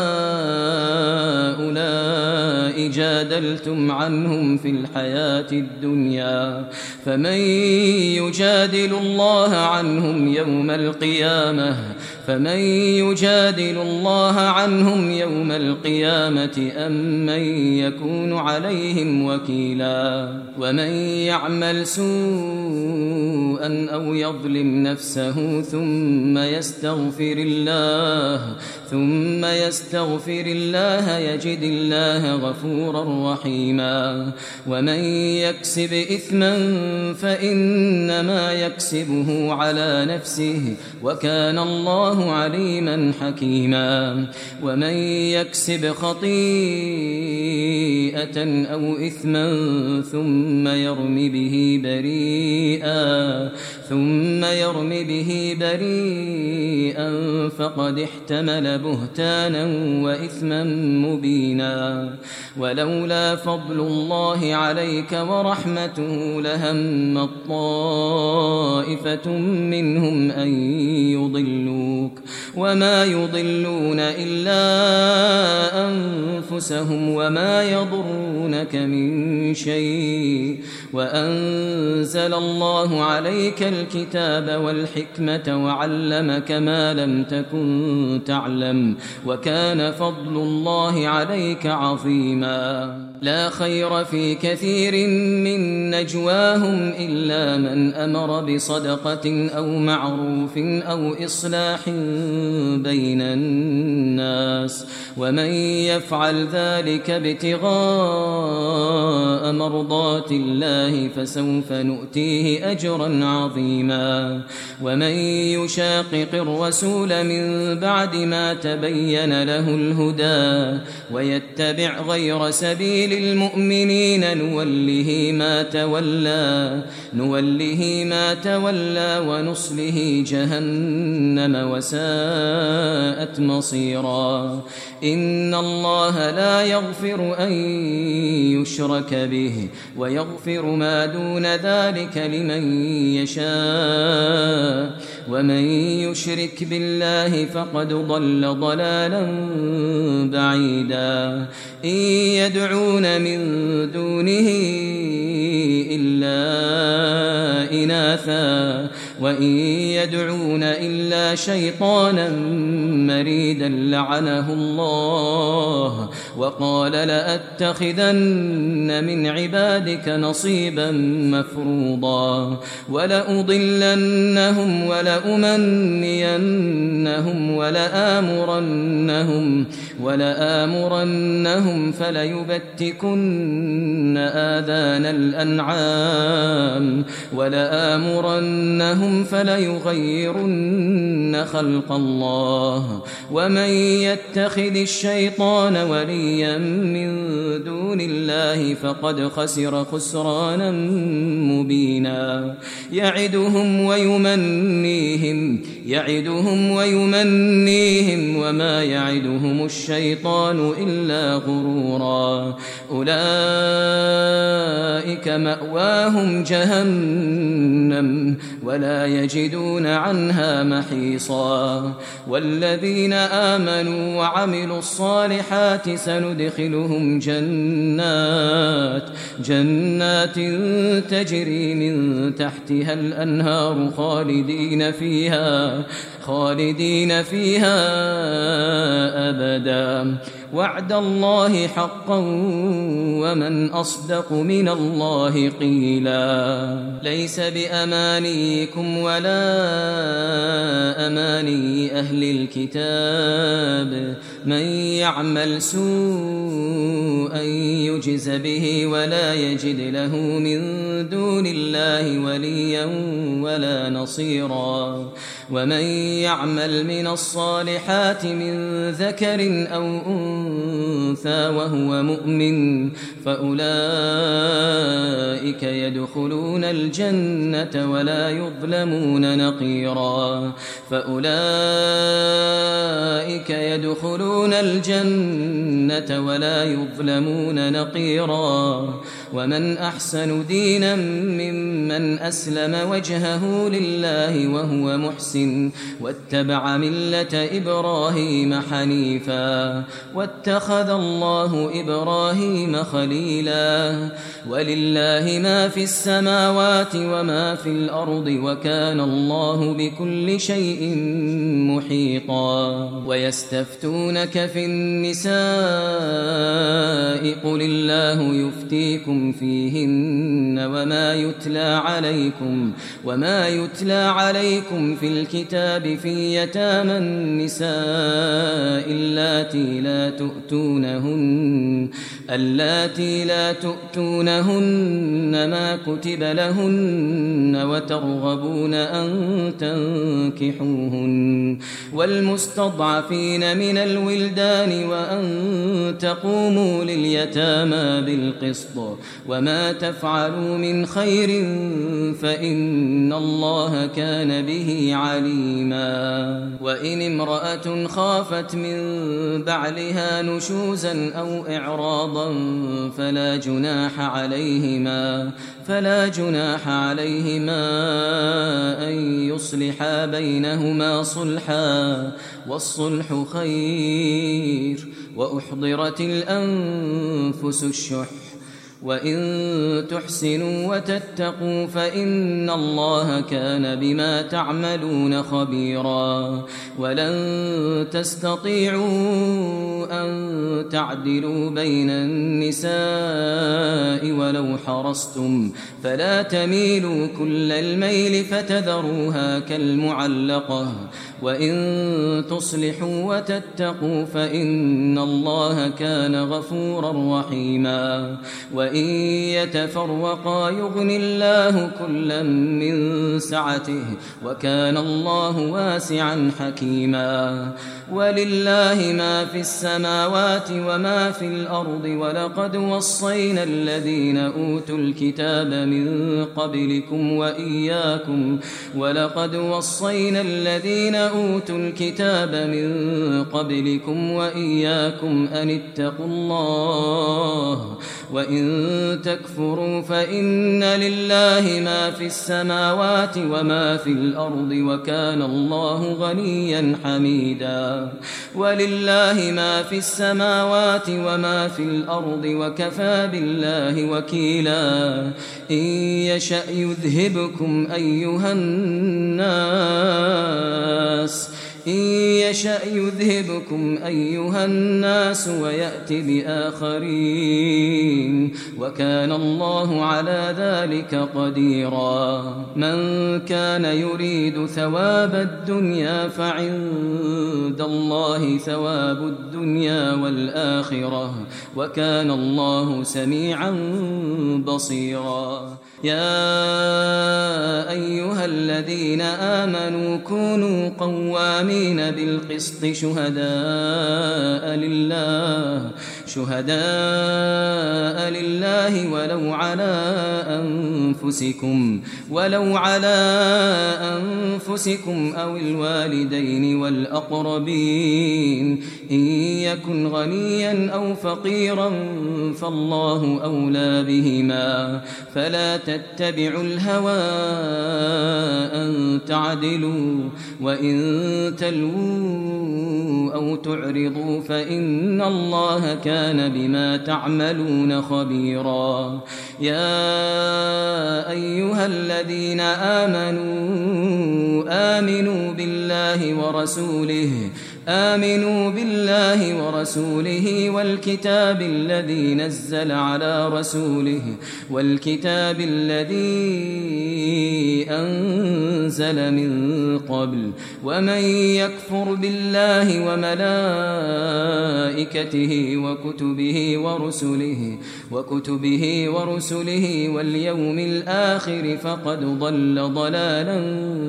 Speaker 2: هؤلاء جادلتم عنهم في الحياة الدنيا فمن يجادل الله عنهم يوم القيامة فمن يجادل الله عنهم يوم القيامة أم من يكون عليهم وكيلا ومن يعمل سوءا أو يظلم نفسه ثم يستغفر الله ثم يستغفر الله يجد الله غفورا رحيما ومن يكسب إثما فإنما يكسبه على نفسه وكان الله عليما حكيما ومن يكسب خطيئة أو إثما ثم يرم به بريئا ثم يرم به بريئا فقد احتمل بهتانا وإثما مبينا ولولا فضل الله عليك ورحمته لهم طائفة منهم أن يضلوك وما يضلون إلا أنفسهم وما يضرونك من شيء وأنزل الله عليك الكتاب والحكمة وعلمك ما لم تكن تعلم وكان فضل الله عليك عظيما لا خير في كثير من نجواهم إلا من أمر بصدقة أو معروف أو إصلاح بين الناس ومن يفعل ذلك ابتغاء مرضات الله فسوف نؤتيه أجرا عظيما ومن يشاقق الرسول من بعد ما تبين له الهدى ويتبع غير سبيل المؤمنين نوله ما تولى نوله ما تولى ونصله جهنم وساءت مصيرا إن الله لا يغفر أن يشرك به ويغفر ما دون ذلك لمن يشاء ومن يشرك بالله فقد ضل ضلالا بعيدا إن يدعون من دونه إلا إناثا وإن يدعون إلا شيطانا مريدا لعنه الله وقال لأتخذن من عبادك نصيبا مفروضا ولأضلنهم ولأمنينهم ولآمرنهم ولآمرنهم فليبتكن آذان الأنعام ولآمرنهم فليغيرن خلق الله ومن يتخذ الشيطان وليا من دون الله فقد خسر خسرانا مبينا يعدهم ويمنيهم يعدهم ويمنيهم وما يعدهم الشيطان إلا غرورا أولئك مأواهم جهنم ولا يجدون عنها محيصا والذين آمنوا وعملوا الصالحات سندخلهم جنات جنات تجري من تحتها الأنهار خالدين فيها خالدين فيها أبدا وعد الله حقا ومن أصدق من الله قيلا ليس بأمانيكم ولا أماني أهل الكتاب من يعمل سوءا يجز به ولا يجد له من دون الله وليا ولا نصيرا ومن يعمل من الصالحات من ذكر أو أنثى وهو مؤمن فأولئك يدخلون الجنة ولا يظلمون نقيرا فأولئك يدخلون الجنة ولا يظلمون نقيرا ومن أحسن دينا ممن أسلم وجهه لله وهو محسن واتبع ملة إبراهيم حنيفا واتخذ الله إبراهيم خليلا ولله ما في السماوات وما في الأرض وكان الله بكل شيء محيطا ويستفتونك في النساء قل الله يفتيكم فيهن وما يتلى عليكم وما يتلى عليكم في الكتاب في يتامى النساء اللاتي لا تؤتونهن اللاتي لا تؤتونهن ما كتب لهن وترغبون أن تنكحوهن والمستضعفين من الولدان وأن تقوموا لليتامى بالقسط وما تفعلوا من خير فإن الله كان به عليما وإن امرأة خافت من بعلها نشوزا أو إعراضا فلا جناح عليهما فلا جناح عليهما أن يصلحا بينهما صلحا والصلح خير وأحضرت الأنفس الشح وإن تحسنوا وتتقوا فإن الله كان بما تعملون خبيرا ولن تستطيعوا أن تعدلوا بين النساء ولو حرصتم فلا تميلوا كل الميل فتذروها كالمعلقة وإن تصلحوا وتتقوا فإن الله كان غفورا رحيما وإن يتفرقا يغني الله كلا من سعته وكان الله واسعا حكيما ولله ما في السماوات وما في الأرض ولقد وصينا الذين أوتوا الكتاب من قبلكم وإياكم ولقد وصينا الذين أوتوا الكتاب من قبلكم وإياكم أن اتقوا الله وإن تكفروا فإن لله ما في السماوات وما في الأرض وكان الله غنيا حميدا ولله ما في السماوات وما في الأرض وكفى بالله وكيلا إن يشأ يذهبكم أيها الناس إن يشأ يذهبكم أيها الناس ويأت بآخرين وكان الله على ذلك قديرا من كان يريد ثواب الدنيا فعند الله ثواب الدنيا والآخرة وكان الله سميعا بصيرا يا أيها الذين آمنوا كونوا قوامين بالقسط شهداء لله شهداء لله ولو على أنفسكم ولو على أنفسكم أو الوالدين والأقربين إن يكن غنيا أو فقيرا فالله أولى بهما فلا تتبعوا الهوى أن تعدلوا وإن تلووا أو تعرضوا فإن الله كان بما تعملون خبيرا يا أيها الذين آمنوا آمنوا بالله ورسوله آمنوا بالله ورسوله والكتاب الذي نزل على رسوله والكتاب الذي أنزل من قبل ومن يكفر بالله وملائكته وكتبه ورسله وكتبه ورسله واليوم الآخر فقد ضل ضلالا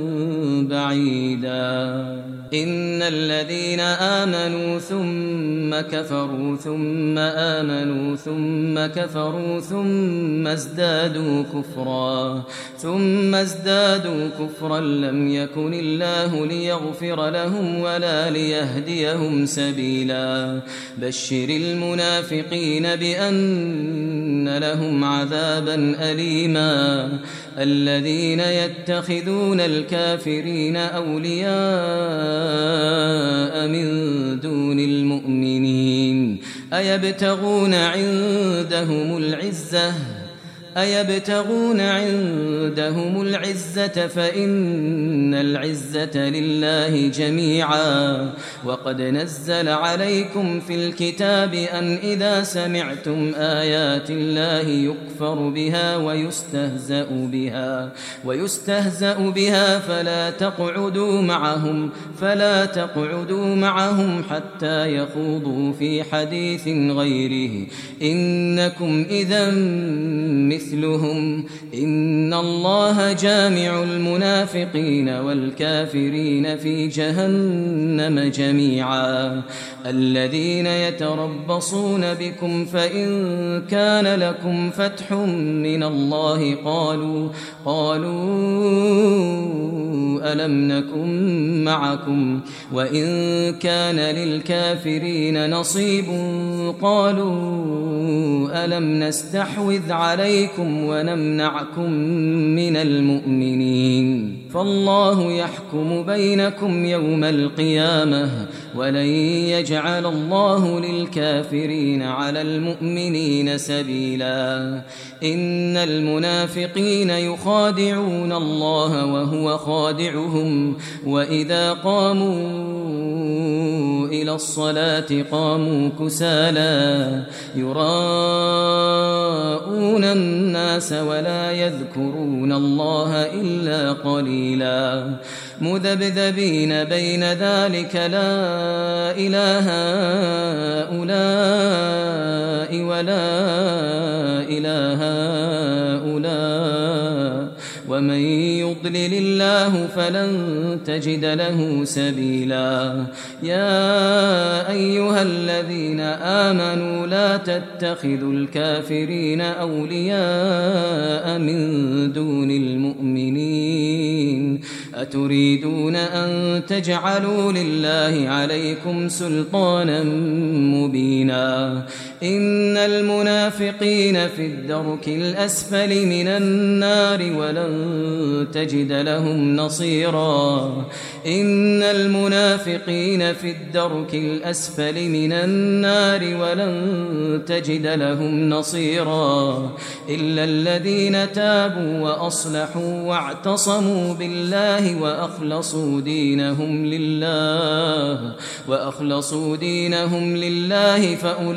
Speaker 2: بعيدا إن الذين آمنوا ثم كفروا ثم آمنوا ثم كفروا ثم ازدادوا كفرا ثم ازدادوا كفرا لم يكن الله ليغفر لهم ولا ليهديهم سبيلا بشر المنافقين بأن لهم عذابا أليما الذين يتخذون الكافرين أولياء من دون المؤمنين أيبتغون عندهم العزة أيبتغون عندهم العزة فإن العزة لله جميعا وقد نزل عليكم في الكتاب أن إذا سمعتم آيات الله يكفر بها ويستهزأ بها ويستهزأ بها فلا تقعدوا معهم فلا تقعدوا معهم حتى يخوضوا في حديث غيره إنكم إذا مثلهم إن الله جامع المنافقين والكافرين في جهنم جميعا الذين يتربصون بكم فإن كان لكم فتح من الله قالوا قالوا ألم نكن معكم وإن كان للكافرين نصيب قالوا ألم نستحوذ عليكم ونمنعكم من المؤمنين فالله يحكم بينكم يوم القيامة ولن يجعل الله للكافرين على المؤمنين سبيلا إن المنافقين يخادعون الله وهو خادعهم وإذا قاموا إلى الصلاة قاموا كسالى يراءون الناس ولا يذكرون الله إلا قليلا مذبذبين بين ذلك لا إله هؤلاء ولا إله هؤلاء ومن يضلل الله فلن تجد له سبيلا يا أيها الذين آمنوا لا تتخذوا الكافرين أولياء من دون المؤمنين أتريدون أن تجعلوا لله عليكم سلطانا مبينا إن المنافقين في الدرك الأسفل من النار ولن تجد لهم نصيرا إن المنافقين في الدرك الأسفل من النار ولن تجد لهم نصيرا إلا الذين تابوا وأصلحوا واعتصموا بالله وأخلصوا دينهم لله وأخلصوا دينهم لله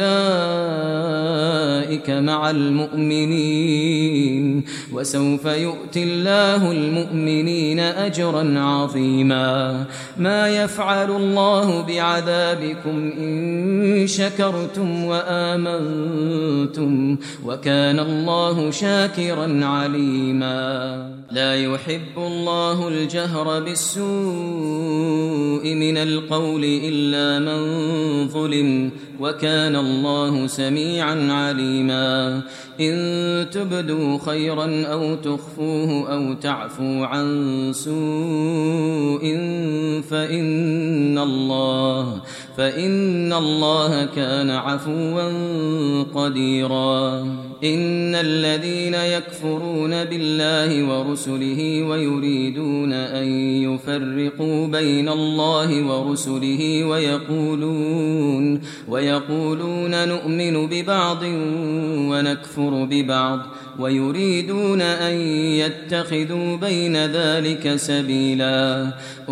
Speaker 2: فأولئك مع المؤمنين وسوف يؤتي الله المؤمنين أجرا عظيما ما يفعل الله بعذابكم إن شكرتم وآمنتم وكان الله شاكرا عليما لا يحب الله الجهر بالسوء من القول إلا من ظلم وكان الله سميعا عليما إن تبدوا خيرا أو تخفوه أو تعفوا عن سوء فإن الله فإن الله كان عفوا قديرا إن الذين يكفرون بالله ورسله ويريدون أن يفرقوا بين الله ورسله ويقولون ويقولون نؤمن ببعض ونكفر ببعض ويريدون أن يتخذوا بين ذلك سبيلا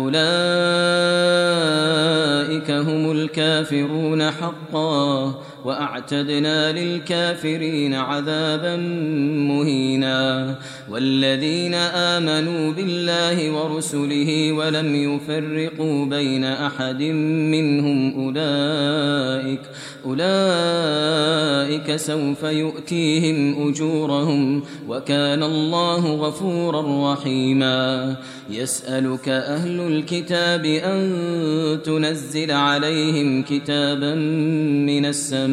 Speaker 2: أولئك هم الكافرون حقا وأعتدنا للكافرين عذابا مهينا والذين آمنوا بالله ورسله ولم يفرقوا بين أحد منهم أولئك أولئك سوف يؤتيهم أجورهم وكان الله غفورا رحيما يسألك أهل الكتاب أن تنزل عليهم كتابا من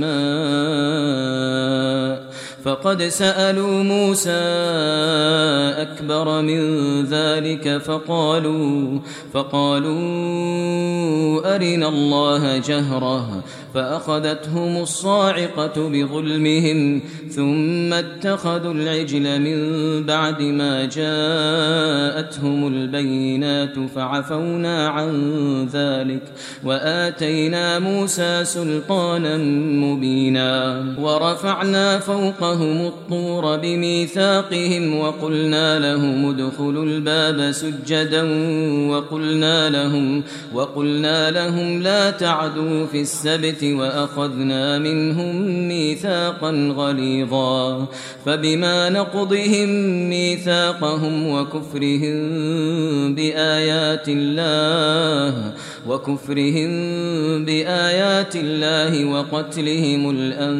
Speaker 2: السماء فقد سألوا موسى أكبر من ذلك فقالوا فقالوا أرنا الله جهرة فأخذتهم الصاعقة بظلمهم ثم اتخذوا العجل من بعد ما جاءتهم البينات فعفونا عن ذلك وآتينا موسى سلطانا مبينا ورفعنا فوقهم الطور بميثاقهم وقلنا لهم ادخلوا الباب سجدا وقلنا لهم وقلنا لهم لا تعدوا في السبت وأخذنا منهم ميثاقا غليظا فبما نقضهم ميثاقهم وكفرهم بآيات الله وكفرهم بآيات الله وقتلهم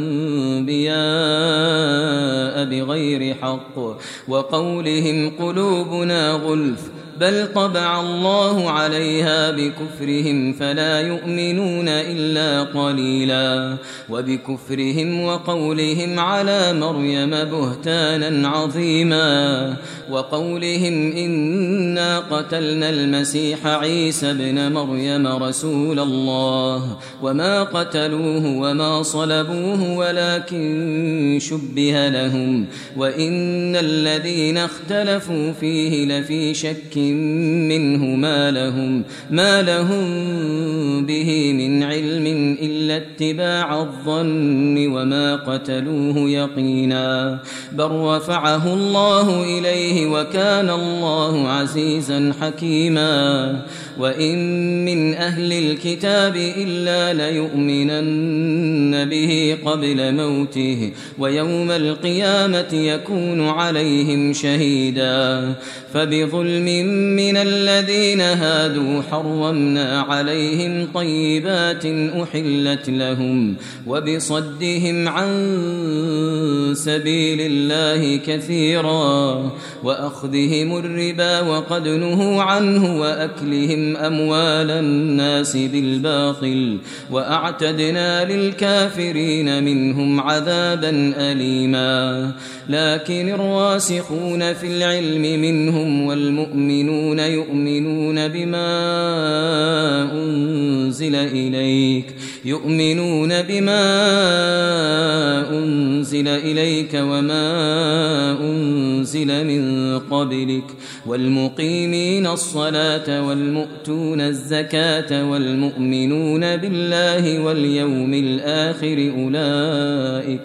Speaker 2: الأنبياء بغير حق وقولهم قلوبنا غلف بل طبع الله عليها بكفرهم فلا يؤمنون إلا قليلا وبكفرهم وقولهم على مريم بهتانا عظيما وقولهم إنا قتلنا المسيح عيسى ابن مريم رسول الله وما قتلوه وما صلبوه ولكن شبه لهم وإن الذين اختلفوا فيه لفي شك منه ما لهم ما لهم به من علم إلا اتباع الظن وما قتلوه يقينا بل رفعه الله إليه وكان الله عزيزا حكيما وإن من أهل الكتاب إلا ليؤمنن به قبل موته ويوم القيامة يكون عليهم شهيدا فبظلم من الذين هادوا حرمنا عليهم طيبات أحلت لهم وبصدهم عن سبيل الله كثيرا وأخذهم الربا وقد نهوا عنه وأكلهم أموال الناس بالباطل وأعتدنا للكافرين منهم عذابا أليما لكن الراسخون في العلم منهم والمؤمنون يؤمنون بما أنزل إليك يؤمنون بما أنزل إليك وما أنزل من قبلك والمقيمين الصلاة والمؤتون الزكاة والمؤمنون بالله واليوم الآخر أولئك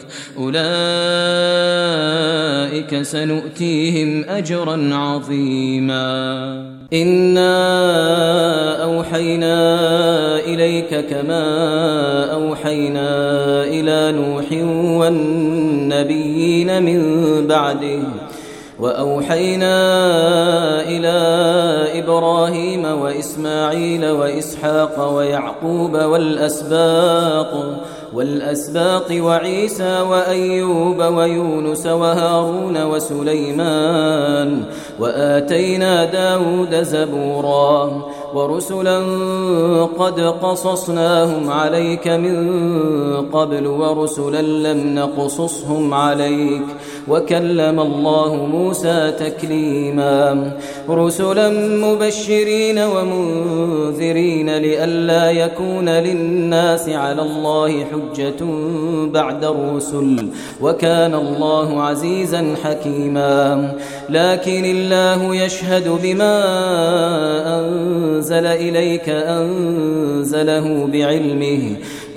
Speaker 2: أولئك سنؤتيهم أجرا عظيما إنا أوحينا إليك كما أوحينا إلى نوح والنبيين من بعده وأوحينا إلى إبراهيم وإسماعيل وإسحاق ويعقوب والأسباط والأسباط وعيسى وأيوب ويونس وهارون وسليمان وآتينا داود زبورا ورسلا قد قصصناهم عليك من قبل ورسلا لم نقصصهم عليك وكلم الله موسى تكليما رسلا مبشرين ومنذرين لئلا يكون للناس على الله حجة بعد الرسل وكان الله عزيزا حكيما لكن الله يشهد بما أنزل إليك أنزله بعلمه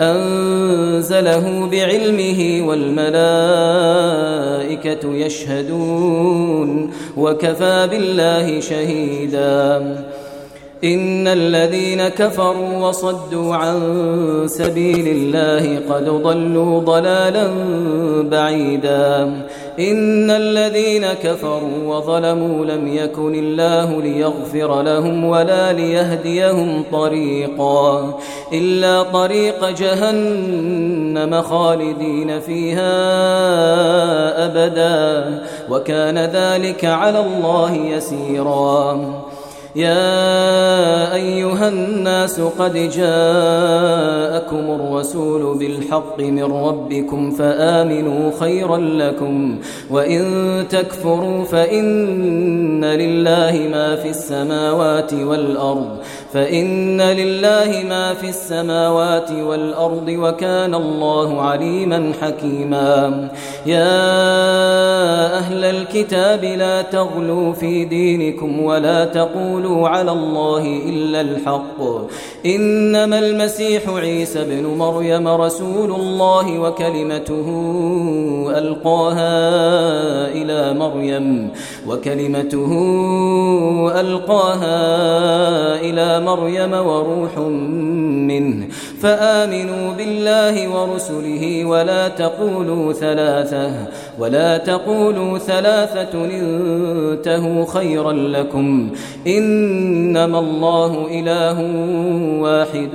Speaker 2: أنزله بعلمه والملائكة يشهدون وكفى بالله شهيدا إن الذين كفروا وصدوا عن سبيل الله قد ضلوا ضلالا بعيدا إن الذين كفروا وظلموا لم يكن الله ليغفر لهم ولا ليهديهم طريقا إلا طريق جهنم خالدين فيها أبدا وكان ذلك على الله يسيرا يا أيها الناس قد جاءكم الرسول بالحق من ربكم فآمنوا خيرا لكم وإن تكفروا فإن لله ما في السماوات والأرض فإن لله ما في السماوات والأرض وكان الله عليما حكيما يا أهل الكتاب لا تغلوا في دينكم ولا تقولوا على الله إلا الحق إنما المسيح عيسى بن مريم رسول الله وكلمته ألقاها إلى مريم وكلمته ألقاها إلى مريم وروح منه فآمنوا بالله ورسله ولا تقولوا ثلاثة ولا تقولوا ثلاثة انتهوا خيرا لكم إنما الله إله واحد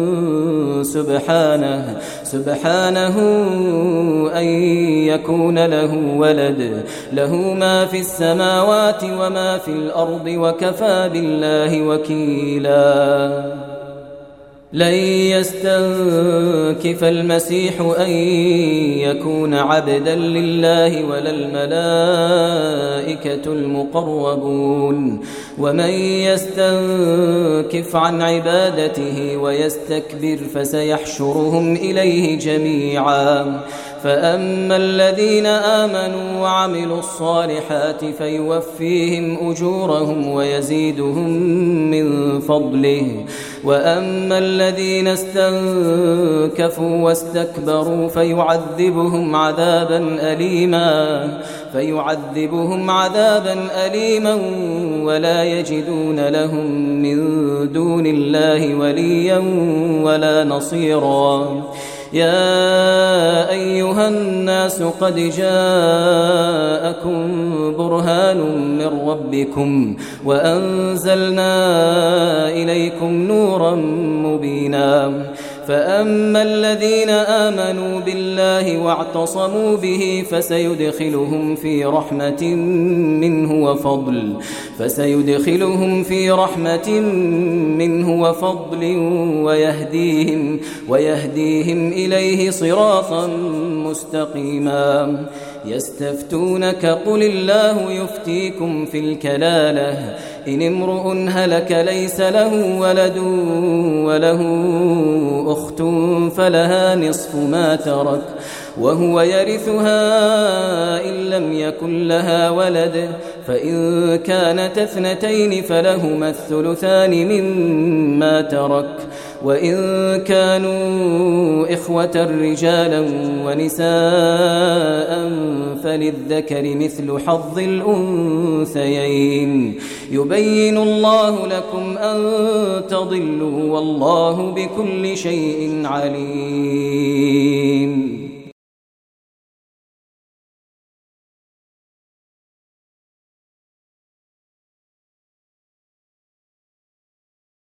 Speaker 2: سبحانه سبحانه أن يكون له ولد له ما في السماوات وما في الأرض وكفى بالله وكيلا لن يستنكف المسيح أن يكون عبدا لله ولا الملائكة المقربون ومن يستنكف عن عبادته ويستكبر فسيحشرهم إليه جميعا فأما الذين آمنوا وعملوا الصالحات فيوفيهم أجورهم ويزيدهم من فضله وأما الذين استنكفوا واستكبروا فيعذبهم عذابا أليما فيعذبهم عذابا أليما ولا يجدون لهم من دون الله وليا ولا نصيرا يا أيها الناس قد جاءكم برهان من ربكم وأنزلنا إليكم نورا مبينا فأما الذين آمنوا بالله واعتصموا به فسيدخلهم في رحمة منه وفضل فسيدخلهم في رحمة منه وفضل ويهديهم ويهديهم إليه صراطا مستقيما يستفتونك قل الله يفتيكم في الكلالة إن امرؤ هلك ليس له ولد وله أخت فلها نصف ما ترك وهو يرثها إن لم يكن لها ولد فإن كانت اثنتين فلهما الثلثان مما ترك وإن كانوا إخوة رجالا ونساء فللذكر مثل حظ الأنثيين يبين الله لكم أن تضلوا والله بكل شيء عليم.